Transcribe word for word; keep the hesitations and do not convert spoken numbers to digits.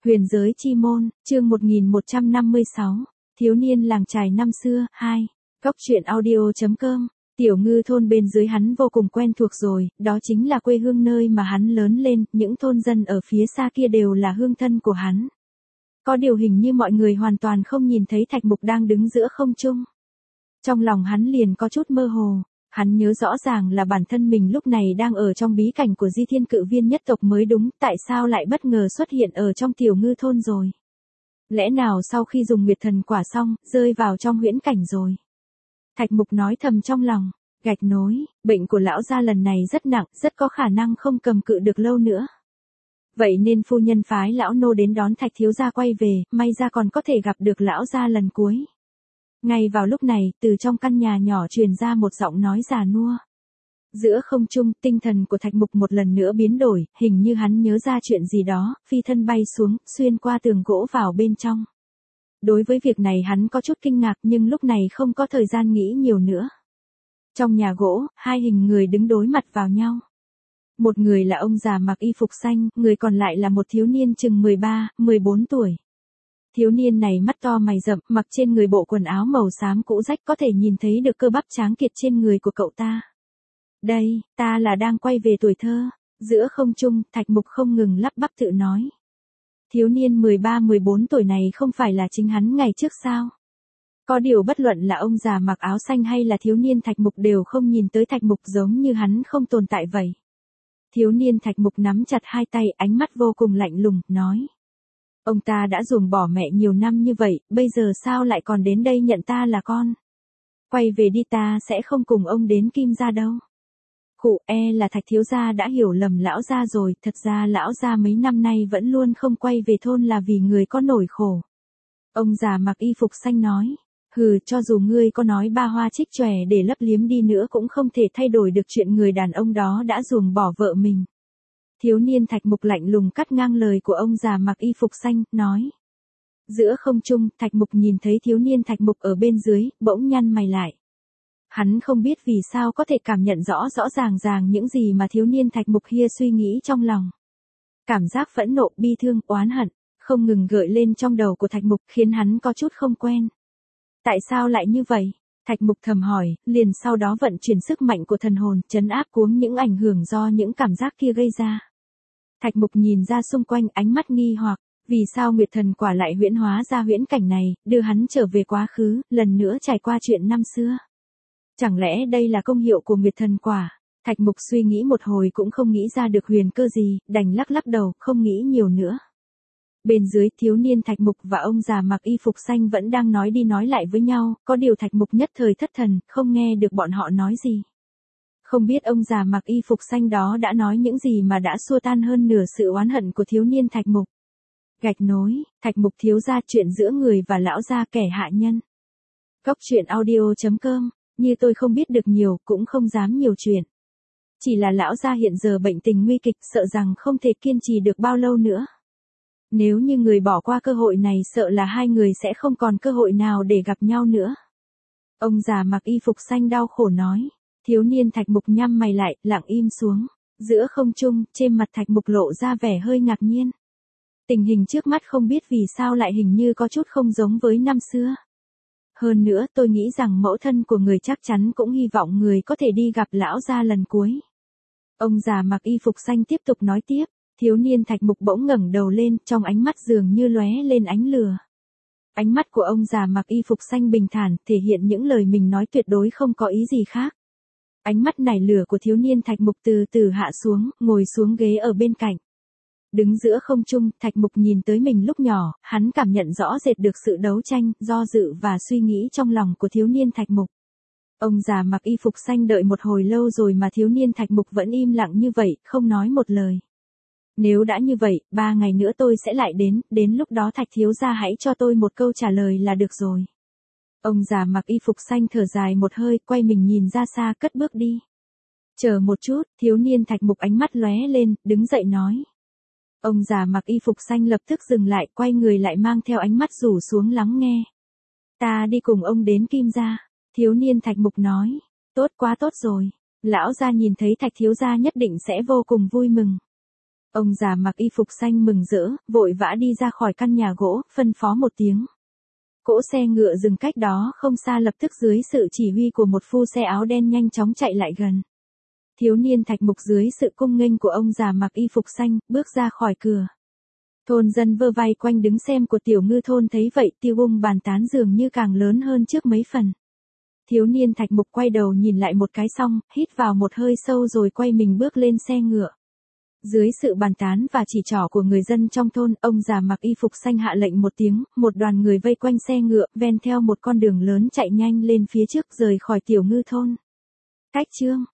Huyền giới chi môn, chương một nghìn một trăm năm mươi sáu, thiếu niên làng chài năm xưa, hai, góc truyện audio.com, tiểu ngư thôn bên dưới hắn vô cùng quen thuộc rồi, đó chính là quê hương nơi mà hắn lớn lên, những thôn dân ở phía xa kia đều là hương thân của hắn. Có điều hình như mọi người hoàn toàn không nhìn thấy Thạch Mục đang đứng giữa không trung. Trong lòng hắn liền có chút mơ hồ. Hắn nhớ rõ ràng là bản thân mình lúc này đang ở trong bí cảnh của Di Thiên Cự Viên nhất tộc mới đúng, tại sao lại bất ngờ xuất hiện ở trong tiểu ngư thôn rồi? Lẽ nào sau khi dùng Nguyệt Thần Quả xong, rơi vào trong huyễn cảnh rồi? Thạch Mục nói thầm trong lòng, gạch nối, bệnh của lão gia lần này rất nặng, rất có khả năng không cầm cự được lâu nữa. Vậy nên phu nhân phái lão nô đến đón Thạch thiếu gia quay về, may ra còn có thể gặp được lão gia lần cuối. Ngay vào lúc này, từ trong căn nhà nhỏ truyền ra một giọng nói già nua. Giữa không trung, tinh thần của Thạch Mục một lần nữa biến đổi, hình như hắn nhớ ra chuyện gì đó, phi thân bay xuống, xuyên qua tường gỗ vào bên trong. Đối với việc này hắn có chút kinh ngạc nhưng lúc này không có thời gian nghĩ nhiều nữa. Trong nhà gỗ, hai hình người đứng đối mặt vào nhau. Một người là ông già mặc y phục xanh, người còn lại là một thiếu niên chừng mười ba, mười bốn tuổi. Thiếu niên này mắt to mày rậm, mặc trên người bộ quần áo màu xám cũ rách có thể nhìn thấy được cơ bắp tráng kiệt trên người của cậu ta. Đây, ta là đang quay về tuổi thơ. Giữa không trung, Thạch Mục không ngừng lắp bắp tự nói. Thiếu niên mười ba mười bốn tuổi này không phải là chính hắn ngày trước sao? Có điều bất luận là ông già mặc áo xanh hay là thiếu niên Thạch Mục đều không nhìn tới Thạch Mục giống như hắn không tồn tại vậy. Thiếu niên Thạch Mục nắm chặt hai tay, ánh mắt vô cùng lạnh lùng, nói. Ông ta đã ruồng bỏ mẹ nhiều năm như vậy, bây giờ sao lại còn đến đây nhận ta là con? Quay về đi, ta sẽ không cùng ông đến Kim gia đâu. Khụ, e là Thạch thiếu gia đã hiểu lầm lão gia rồi, thật ra lão gia mấy năm nay vẫn luôn không quay về thôn là vì người có nỗi khổ. Ông già mặc y phục xanh nói, hừ, cho dù ngươi có nói ba hoa trích chòe để lấp liếm đi nữa cũng không thể thay đổi được chuyện người đàn ông đó đã ruồng bỏ vợ mình. Thiếu niên Thạch Mục lạnh lùng cắt ngang lời của ông già mặc y phục xanh, nói. Giữa không trung, Thạch Mục nhìn thấy thiếu niên Thạch Mục ở bên dưới, bỗng nhăn mày lại. Hắn không biết vì sao có thể cảm nhận rõ rõ ràng ràng những gì mà thiếu niên Thạch Mục kia suy nghĩ trong lòng. Cảm giác phẫn nộ, bi thương, oán hận, không ngừng gợi lên trong đầu của Thạch Mục khiến hắn có chút không quen. Tại sao lại như vậy? Thạch Mục thầm hỏi, liền sau đó vận chuyển sức mạnh của thần hồn, trấn áp cuống những ảnh hưởng do những cảm giác kia gây ra. Thạch Mục nhìn ra xung quanh, ánh mắt nghi hoặc, vì sao Nguyệt Thần Quả lại huyễn hóa ra huyễn cảnh này, đưa hắn trở về quá khứ, lần nữa trải qua chuyện năm xưa. Chẳng lẽ đây là công hiệu của Nguyệt Thần Quả? Thạch Mục suy nghĩ một hồi cũng không nghĩ ra được huyền cơ gì, đành lắc lắc đầu, không nghĩ nhiều nữa. Bên dưới, thiếu niên Thạch Mục và ông già mặc y phục xanh vẫn đang nói đi nói lại với nhau, có điều Thạch Mục nhất thời thất thần, không nghe được bọn họ nói gì. Không biết ông già mặc y phục xanh đó đã nói những gì mà đã xua tan hơn nửa sự oán hận của thiếu niên Thạch Mục. Gạch nối, Thạch Mục thiếu gia, chuyện giữa người và lão gia kẻ hạ nhân. Góc truyện audio.com, như tôi không biết được nhiều, cũng không dám nhiều chuyện. Chỉ là lão gia hiện giờ bệnh tình nguy kịch, sợ rằng không thể kiên trì được bao lâu nữa. Nếu như người bỏ qua cơ hội này sợ là hai người sẽ không còn cơ hội nào để gặp nhau nữa. Ông già mặc y phục xanh đau khổ nói. Thiếu niên Thạch Mục nhắm mày lại, lặng im xuống. Giữa không trung, trên mặt Thạch Mục lộ ra vẻ hơi ngạc nhiên. Tình hình trước mắt không biết vì sao lại hình như có chút không giống với năm xưa. Hơn nữa tôi nghĩ rằng mẫu thân của người chắc chắn cũng hy vọng người có thể đi gặp lão gia lần cuối. Ông già mặc y phục xanh tiếp tục nói tiếp. Thiếu niên Thạch Mục bỗng ngẩng đầu lên, trong ánh mắt dường như lóe lên ánh lửa. Ánh mắt của ông già mặc y phục xanh bình thản, thể hiện những lời mình nói tuyệt đối không có ý gì khác. Ánh mắt nảy lửa của thiếu niên Thạch Mục từ từ hạ xuống, ngồi xuống ghế ở bên cạnh. Đứng giữa không trung, Thạch Mục nhìn tới mình lúc nhỏ, hắn cảm nhận rõ rệt được sự đấu tranh, do dự và suy nghĩ trong lòng của thiếu niên Thạch Mục. Ông già mặc y phục xanh đợi một hồi lâu rồi mà thiếu niên Thạch Mục vẫn im lặng như vậy, không nói một lời. Nếu đã như vậy, ba ngày nữa tôi sẽ lại đến, đến lúc đó Thạch thiếu gia hãy cho tôi một câu trả lời là được rồi. Ông già mặc y phục xanh thở dài một hơi, quay mình nhìn ra xa, cất bước đi. Chờ một chút, thiếu niên Thạch Mục ánh mắt lóe lên, đứng dậy nói. Ông già mặc y phục xanh lập tức dừng lại, quay người lại mang theo ánh mắt rủ xuống lắng nghe. Ta đi cùng ông đến Kim gia. Thiếu niên Thạch Mục nói. Tốt quá tốt rồi. Lão gia nhìn thấy Thạch thiếu gia nhất định sẽ vô cùng vui mừng. Ông già mặc y phục xanh mừng rỡ, vội vã đi ra khỏi căn nhà gỗ, phân phó một tiếng. Cỗ xe ngựa dừng cách đó không xa, lập tức dưới sự chỉ huy của một phu xe áo đen nhanh chóng chạy lại gần. Thiếu niên Thạch Mục dưới sự cung nghênh của ông già mặc y phục xanh, bước ra khỏi cửa. Thôn dân vơ vây quanh đứng xem của Tiểu Ngư thôn thấy vậy, tiêu ung bàn tán dường như càng lớn hơn trước mấy phần. Thiếu niên Thạch Mục quay đầu nhìn lại một cái xong, hít vào một hơi sâu rồi quay mình bước lên xe ngựa. Dưới sự bàn tán và chỉ trỏ của người dân trong thôn, ông già mặc y phục xanh hạ lệnh một tiếng, một đoàn người vây quanh xe ngựa, ven theo một con đường lớn chạy nhanh lên phía trước rời khỏi Tiểu Ngư thôn. Cách chương